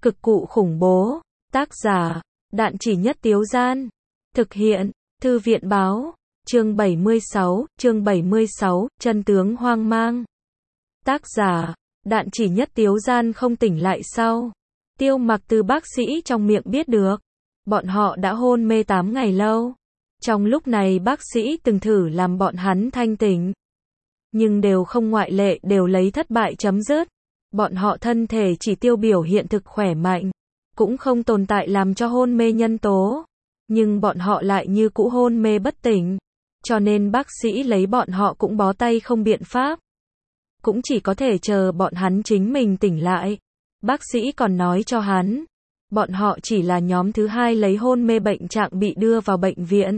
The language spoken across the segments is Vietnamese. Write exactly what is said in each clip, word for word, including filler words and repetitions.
Cực cụ khủng bố. Tác giả, Đạn Chỉ Nhất Tiếu Gian. Thực hiện, Thư viện báo. Chương bảy mươi sáu, chương bảy mươi sáu, chân tướng hoang mang. Tác giả, Đạn Chỉ Nhất Tiếu Gian không tỉnh lại sau. Tiêu Mặc từ bác sĩ trong miệng biết được, bọn họ đã hôn mê tám ngày lâu. Trong lúc này bác sĩ từng thử làm bọn hắn thanh tỉnh, nhưng đều không ngoại lệ đều lấy thất bại chấm dứt. Bọn họ thân thể chỉ tiêu biểu hiện thực khỏe mạnh, cũng không tồn tại làm cho hôn mê nhân tố, nhưng bọn họ lại như cũ hôn mê bất tỉnh, cho nên bác sĩ lấy bọn họ cũng bó tay không biện pháp. Cũng chỉ có thể chờ bọn hắn chính mình tỉnh lại. Bác sĩ còn nói cho hắn, bọn họ chỉ là nhóm thứ hai lấy hôn mê bệnh trạng bị đưa vào bệnh viện.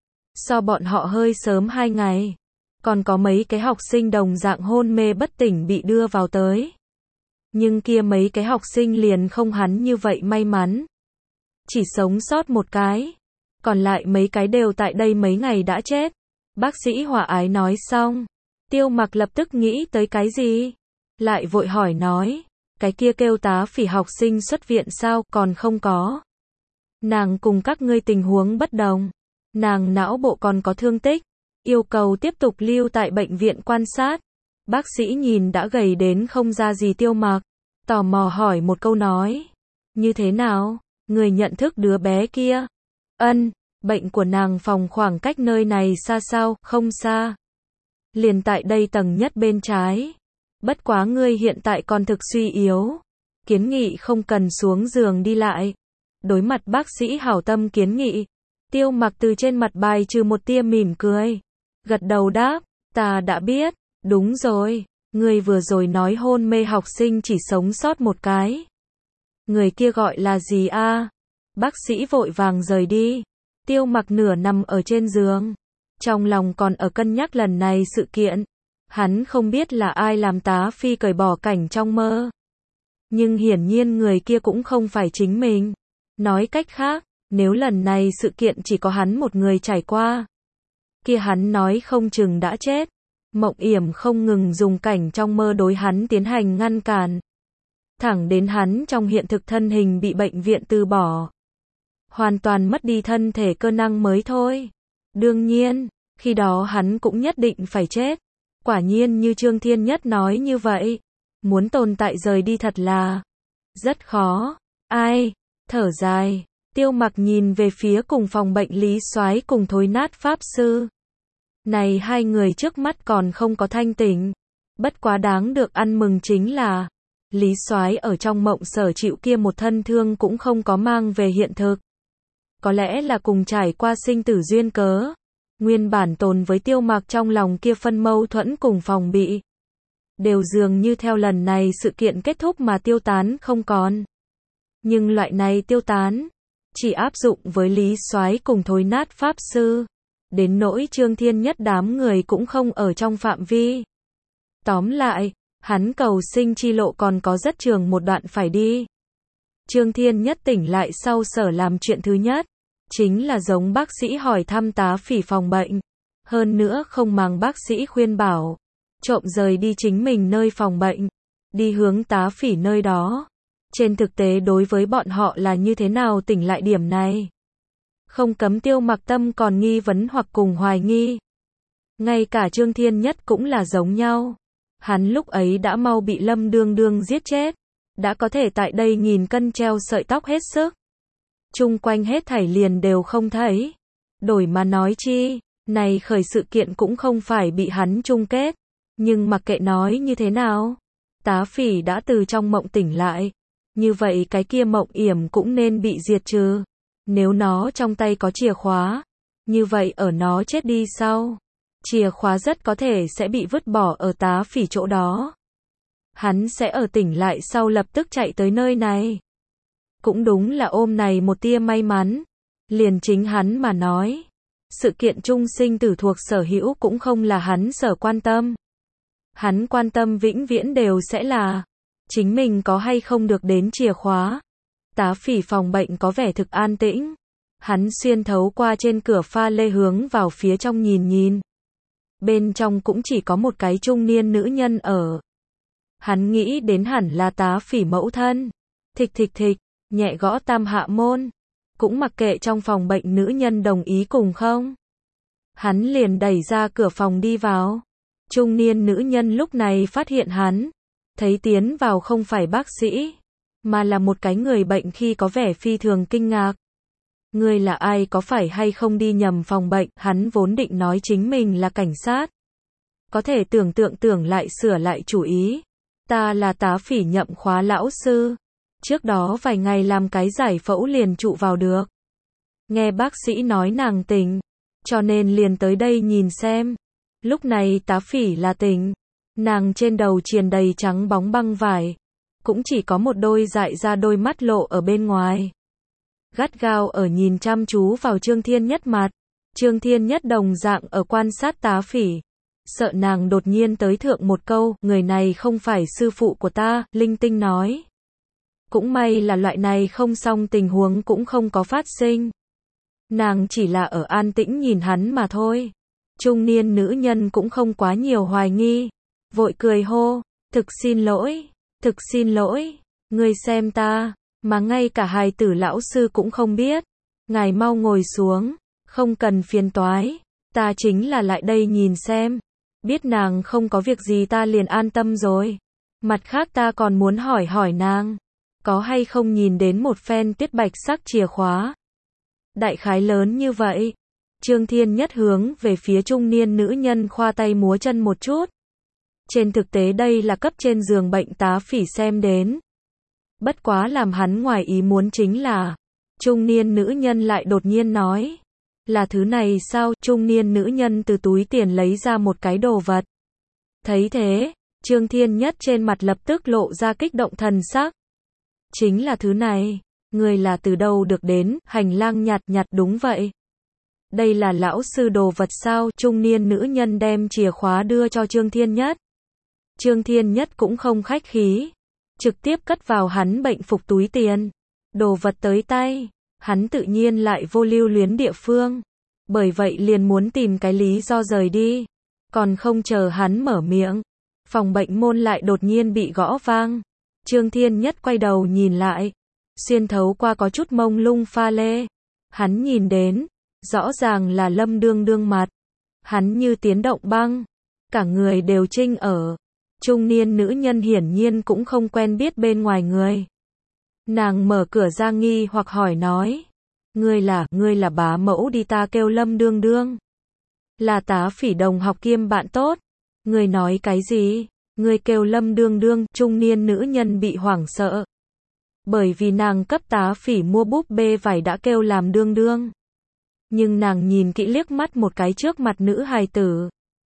So bọn họ hơi sớm hai ngày, còn có mấy cái học sinh đồng dạng hôn mê bất tỉnh bị đưa vào tới. Nhưng kia mấy cái học sinh liền không hắn như vậy may mắn, chỉ sống sót một cái, còn lại mấy cái đều tại đây mấy ngày đã chết. Bác sĩ hòa ái nói xong, Tiêu Mặc lập tức nghĩ tới cái gì, lại vội hỏi nói, cái kia kêu tá phỉ học sinh xuất viện sao? Còn không có. Nàng cùng các ngươi tình huống bất đồng, nàng não bộ còn có thương tích, yêu cầu tiếp tục lưu tại bệnh viện quan sát. Bác sĩ nhìn đã gầy đến không ra gì Tiêu Mặc, tò mò hỏi một câu nói, như thế nào, người nhận thức đứa bé kia? Ân, bệnh của nàng phòng khoảng cách nơi này xa sao? Không xa, liền tại đây tầng nhất bên trái. Bất quá ngươi hiện tại còn thực suy yếu, kiến nghị không cần xuống giường đi lại. Đối mặt bác sĩ hảo tâm kiến nghị, Tiêu Mặc từ trên mặt bài trừ một tia mỉm cười, gật đầu đáp, ta đã biết. Đúng rồi, ngươi vừa rồi nói hôn mê học sinh chỉ sống sót một cái, người kia gọi là gì a? Bác sĩ vội vàng rời đi. Tiêu Mặc nửa nằm ở trên giường, trong lòng còn ở cân nhắc lần này sự kiện. Hắn không biết là ai làm tá phi cởi bỏ cảnh trong mơ, nhưng hiển nhiên người kia cũng không phải chính mình. Nói cách khác, nếu lần này sự kiện chỉ có hắn một người trải qua, kia hắn nói không chừng đã chết. Mộng Yểm không ngừng dùng cảnh trong mơ đối hắn tiến hành ngăn cản, thẳng đến hắn trong hiện thực thân hình bị bệnh viện từ bỏ, hoàn toàn mất đi thân thể cơ năng mới thôi. Đương nhiên, khi đó hắn cũng nhất định phải chết. Quả nhiên như Trương Thiên Nhất nói như vậy, muốn tồn tại rời đi thật là rất khó. Ai? Thở dài, Tiêu Mặc nhìn về phía cùng phòng bệnh Lý Soái cùng Thối Nát Pháp Sư. Này hai người trước mắt còn không có thanh tỉnh. Bất quá đáng được ăn mừng chính là, Lý Soái ở trong mộng sở chịu kia một thân thương cũng không có mang về hiện thực. Có lẽ là cùng trải qua sinh tử duyên cớ, nguyên bản tồn với Tiêu Mặc trong lòng kia phân mâu thuẫn cùng phòng bị, đều dường như theo lần này sự kiện kết thúc mà tiêu tán không còn. Nhưng loại này tiêu tán, chỉ áp dụng với Lý Soái cùng Thối Nát Pháp Sư. Đến nỗi Trương Thiên Nhất đám người cũng không ở trong phạm vi. Tóm lại, hắn cầu sinh chi lộ còn có rất trường một đoạn phải đi. Trương Thiên Nhất tỉnh lại sau sở làm chuyện thứ nhất, chính là giống bác sĩ hỏi thăm tá phỉ phòng bệnh. Hơn nữa không màng bác sĩ khuyên bảo, trộm rời đi chính mình nơi phòng bệnh, đi hướng tá phỉ nơi đó. Trên thực tế đối với bọn họ là như thế nào tỉnh lại điểm này, không cấm Tiêu Mặc tâm còn nghi vấn hoặc cùng hoài nghi. Ngay cả Trương Thiên Nhất cũng là giống nhau. Hắn lúc ấy đã mau bị Lâm Đương Đương giết chết, đã có thể tại đây nghìn cân treo sợi tóc hết sức. Chung quanh hết thảy liền đều không thấy. Đổi mà nói chi, này khởi sự kiện cũng không phải bị hắn chung kết. Nhưng mặc kệ nói như thế nào, tá phỉ đã từ trong mộng tỉnh lại. Như vậy cái kia Mộng Yểm cũng nên bị diệt trừ. Nếu nó trong tay có chìa khóa, như vậy ở nó chết đi sau, chìa khóa rất có thể sẽ bị vứt bỏ ở tá phỉ chỗ đó. Hắn sẽ ở tỉnh lại sau lập tức chạy tới nơi này. Cũng đúng là ôm này một tia may mắn. Liền chính hắn mà nói, sự kiện chung sinh tử thuộc sở hữu cũng không là hắn sở quan tâm. Hắn quan tâm vĩnh viễn đều sẽ là chính mình có hay không được đến chìa khóa. Tá phỉ phòng bệnh có vẻ thực an tĩnh. Hắn xuyên thấu qua trên cửa pha lê hướng vào phía trong nhìn nhìn. Bên trong cũng chỉ có một cái trung niên nữ nhân ở. Hắn nghĩ đến hẳn là tá phỉ mẫu thân. thịch thịch thịch, nhẹ gõ tam hạ môn. Cũng mặc kệ trong phòng bệnh nữ nhân đồng ý cùng không. Hắn liền đẩy ra cửa phòng đi vào. Trung niên nữ nhân lúc này phát hiện hắn. Thấy tiến vào không phải bác sĩ, mà là một cái người bệnh khi có vẻ phi thường kinh ngạc. Ngươi là ai, có phải hay không đi nhầm phòng bệnh, hắn vốn định nói chính mình là cảnh sát. Có thể tưởng tượng tưởng lại sửa lại chủ ý. Ta là tá phỉ nhậm khóa lão sư. Trước đó vài ngày làm cái giải phẫu liền trụ vào được. Nghe bác sĩ nói nàng tỉnh, cho nên liền tới đây nhìn xem. Lúc này tá phỉ là tỉnh. Nàng trên đầu triền đầy trắng bóng băng vải. Cũng chỉ có một đôi dại ra đôi mắt lộ ở bên ngoài. Gắt gao ở nhìn chăm chú vào Trương Thiên Nhất mặt. Trương Thiên Nhất đồng dạng ở quan sát tá phỉ. Sợ nàng đột nhiên tới thượng một câu, người này không phải sư phụ của ta, linh tinh nói. Cũng may là loại này không xong tình huống cũng không có phát sinh. Nàng chỉ là ở an tĩnh nhìn hắn mà thôi. Trung niên nữ nhân cũng không quá nhiều hoài nghi. Vội cười hô, thực xin lỗi, thực xin lỗi, ngươi xem ta, mà ngay cả hài tử lão sư cũng không biết. Ngài mau ngồi xuống, không cần phiền toái, ta chính là lại đây nhìn xem. Biết nàng không có việc gì ta liền an tâm rồi. Mặt khác ta còn muốn hỏi hỏi nàng, có hay không nhìn đến một phen tuyết bạch sắc chìa khóa. Đại khái lớn như vậy. Trương Thiên Nhất hướng về phía trung niên nữ nhân khoa tay múa chân một chút. Trên thực tế đây là cấp trên giường bệnh tá phỉ xem đến. Bất quá làm hắn ngoài ý muốn chính là, trung niên nữ nhân lại đột nhiên nói. Là thứ này sao? Trung niên nữ nhân từ túi tiền lấy ra một cái đồ vật. Thấy thế, Trương Thiên Nhất trên mặt lập tức lộ ra kích động thần sắc. Chính là thứ này, người là từ đâu được đến, hành lang nhạt nhạt đúng vậy. Đây là lão sư đồ vật sao? Trung niên nữ nhân đem chìa khóa đưa cho Trương Thiên Nhất. Trương Thiên Nhất cũng không khách khí, trực tiếp cất vào hắn bệnh phục túi tiền. Đồ vật tới tay, hắn tự nhiên lại vô lưu luyến địa phương. Bởi vậy liền muốn tìm cái lý do rời đi. Còn không chờ hắn mở miệng, phòng bệnh môn lại đột nhiên bị gõ vang. Trương Thiên Nhất quay đầu nhìn lại, xuyên thấu qua có chút mông lung pha lê. Hắn nhìn đến, rõ ràng là Lâm Đương Đương mặt. Hắn như tiến động băng, cả người đều trinh ở. Trung niên nữ nhân hiển nhiên cũng không quen biết bên ngoài người. Nàng mở cửa ra nghi hoặc hỏi nói. Ngươi là, ngươi là bá mẫu đi, ta kêu Lâm Đương Đương. Là tá phỉ đồng học kiêm bạn tốt. Ngươi nói cái gì? Ngươi kêu Lâm Đương Đương, trung niên nữ nhân bị hoảng sợ. Bởi vì nàng cấp tá phỉ mua búp bê vải đã kêu làm Đương Đương. Nhưng nàng nhìn kỹ liếc mắt một cái trước mặt nữ hài tử.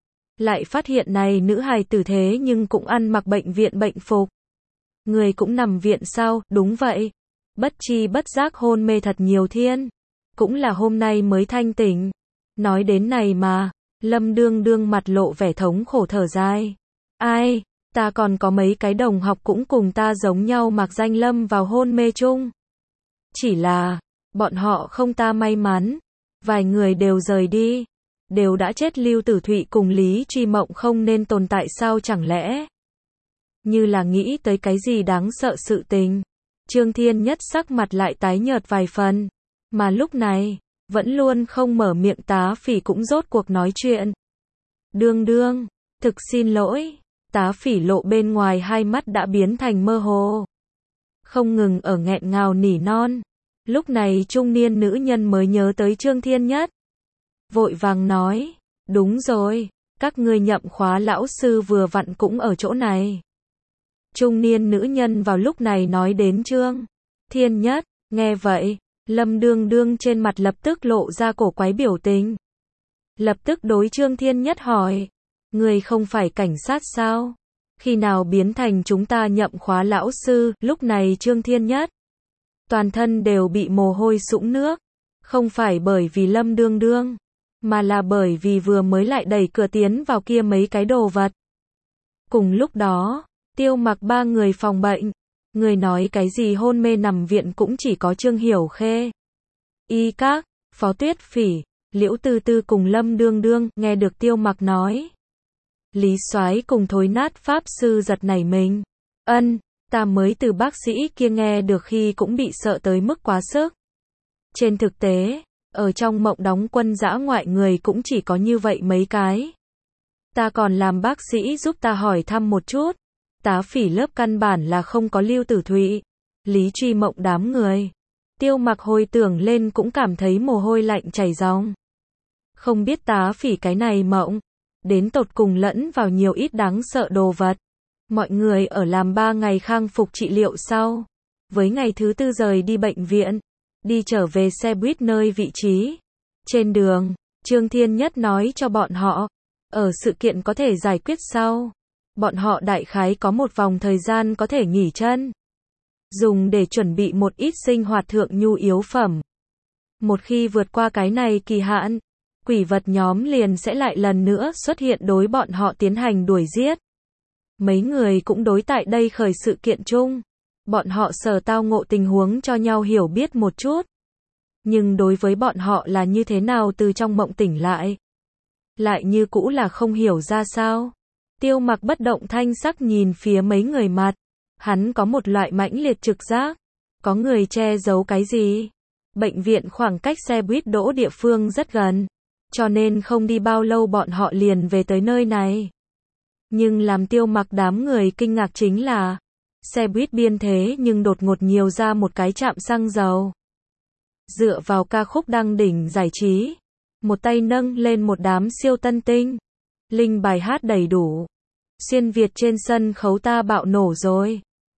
Lại phát hiện này nữ hài tử thế nhưng cũng ăn mặc bệnh viện bệnh phục. Người cũng nằm viện sao? Đúng vậy. Bất chi bất giác hôn mê thật nhiều thiên. Cũng là hôm nay mới thanh tỉnh. Nói đến này mà, Lâm Đương Đương mặt lộ vẻ thống khổ thở dài. Ai, ta còn có mấy cái đồng học cũng cùng ta giống nhau mặc danh lâm vào hôn mê chung. Chỉ là, bọn họ không ta may mắn. Vài người đều rời đi. Đều đã chết. Lưu Tử Thụy cùng Lý Truy Mộng không nên tồn tại sao chẳng lẽ? Như là nghĩ tới cái gì đáng sợ sự tình. Trương Thiên Nhất sắc mặt lại tái nhợt vài phần. Mà lúc này, vẫn luôn không mở miệng tá phỉ cũng rốt cuộc nói chuyện. Đương đương, thực xin lỗi. Tá phỉ lộ bên ngoài hai mắt đã biến thành mơ hồ. Không ngừng ở nghẹn ngào nỉ non. Lúc này trung niên nữ nhân mới nhớ tới Trương Thiên Nhất. Vội vàng nói, đúng rồi, các ngươi nhậm khóa lão sư vừa vặn cũng ở chỗ này. Trung niên nữ nhân vào lúc này nói đến Trương Thiên Nhất, nghe vậy, Lâm Đương Đương trên mặt lập tức lộ ra cổ quái biểu tình. Lập tức đối Trương Thiên Nhất hỏi, người không phải cảnh sát sao? Khi nào biến thành chúng ta nhậm khóa lão sư? Lúc này Trương Thiên Nhất, toàn thân đều bị mồ hôi sũng nước. Không phải bởi vì Lâm Đương Đương, mà là bởi vì vừa mới lại đẩy cửa tiến vào kia mấy cái đồ vật. Cùng lúc đó, Tiêu Mặc ba người phòng bệnh. Người nói cái gì hôn mê nằm viện cũng chỉ có Trương Hiểu Khê, Y Các, Phó Tuyết Phỉ, Liễu Tư Tư cùng Lâm Đương Đương. Nghe được Tiêu Mặc nói, Lý Soái cùng Thối Nát Pháp Sư giật nảy mình. Ân, Ta mới từ bác sĩ kia nghe được khi cũng bị sợ tới mức quá sức. Trên thực tế, ở trong mộng đóng quân dã ngoại người cũng chỉ có như vậy mấy cái. Ta còn làm bác sĩ giúp ta hỏi thăm một chút. Tá Phỉ lớp căn bản là không có Lưu Tử Thụy, Lý Truy Mộng đám người. Tiêu Mặc hồi tưởng lên cũng cảm thấy mồ hôi lạnh chảy ròng. Không biết Tá Phỉ cái này mộng, đến tột cùng lẫn vào nhiều ít đáng sợ đồ vật. Mọi người ở làm ba ngày khang phục trị liệu sau. Với ngày thứ tư rời đi bệnh viện, đi trở về xe buýt nơi vị trí. Trên đường, Trương Thiên Nhất nói cho bọn họ, ở sự kiện có thể giải quyết sau. Bọn họ đại khái có một vòng thời gian có thể nghỉ chân. Dùng để chuẩn bị một ít sinh hoạt thượng nhu yếu phẩm. Một khi vượt qua cái này kỳ hạn, quỷ vật nhóm liền sẽ lại lần nữa xuất hiện đối bọn họ tiến hành đuổi giết. Mấy người cũng đối tại đây khởi sự kiện chung. Bọn họ sở tao ngộ tình huống cho nhau hiểu biết một chút. Nhưng đối với bọn họ là như thế nào từ trong mộng tỉnh lại. Lại như cũ là không hiểu ra sao. Tiêu Mặc bất động thanh sắc nhìn phía mấy người mặt. Hắn có một loại mãnh liệt trực giác. Có người che giấu cái gì? Bệnh viện khoảng cách xe buýt đỗ địa phương rất gần. Cho nên không đi bao lâu bọn họ liền về tới nơi này. Nhưng làm Tiêu Mặc đám người kinh ngạc chính là xe buýt biên thế nhưng đột ngột nhiều ra một cái trạm xăng dầu. Dựa vào ca khúc đăng đỉnh giải trí, một tay nâng lên một đám siêu tân tinh. Linh bài hát đầy đủ. Xuyên Việt trên sân khấu ta bạo nổ rồi.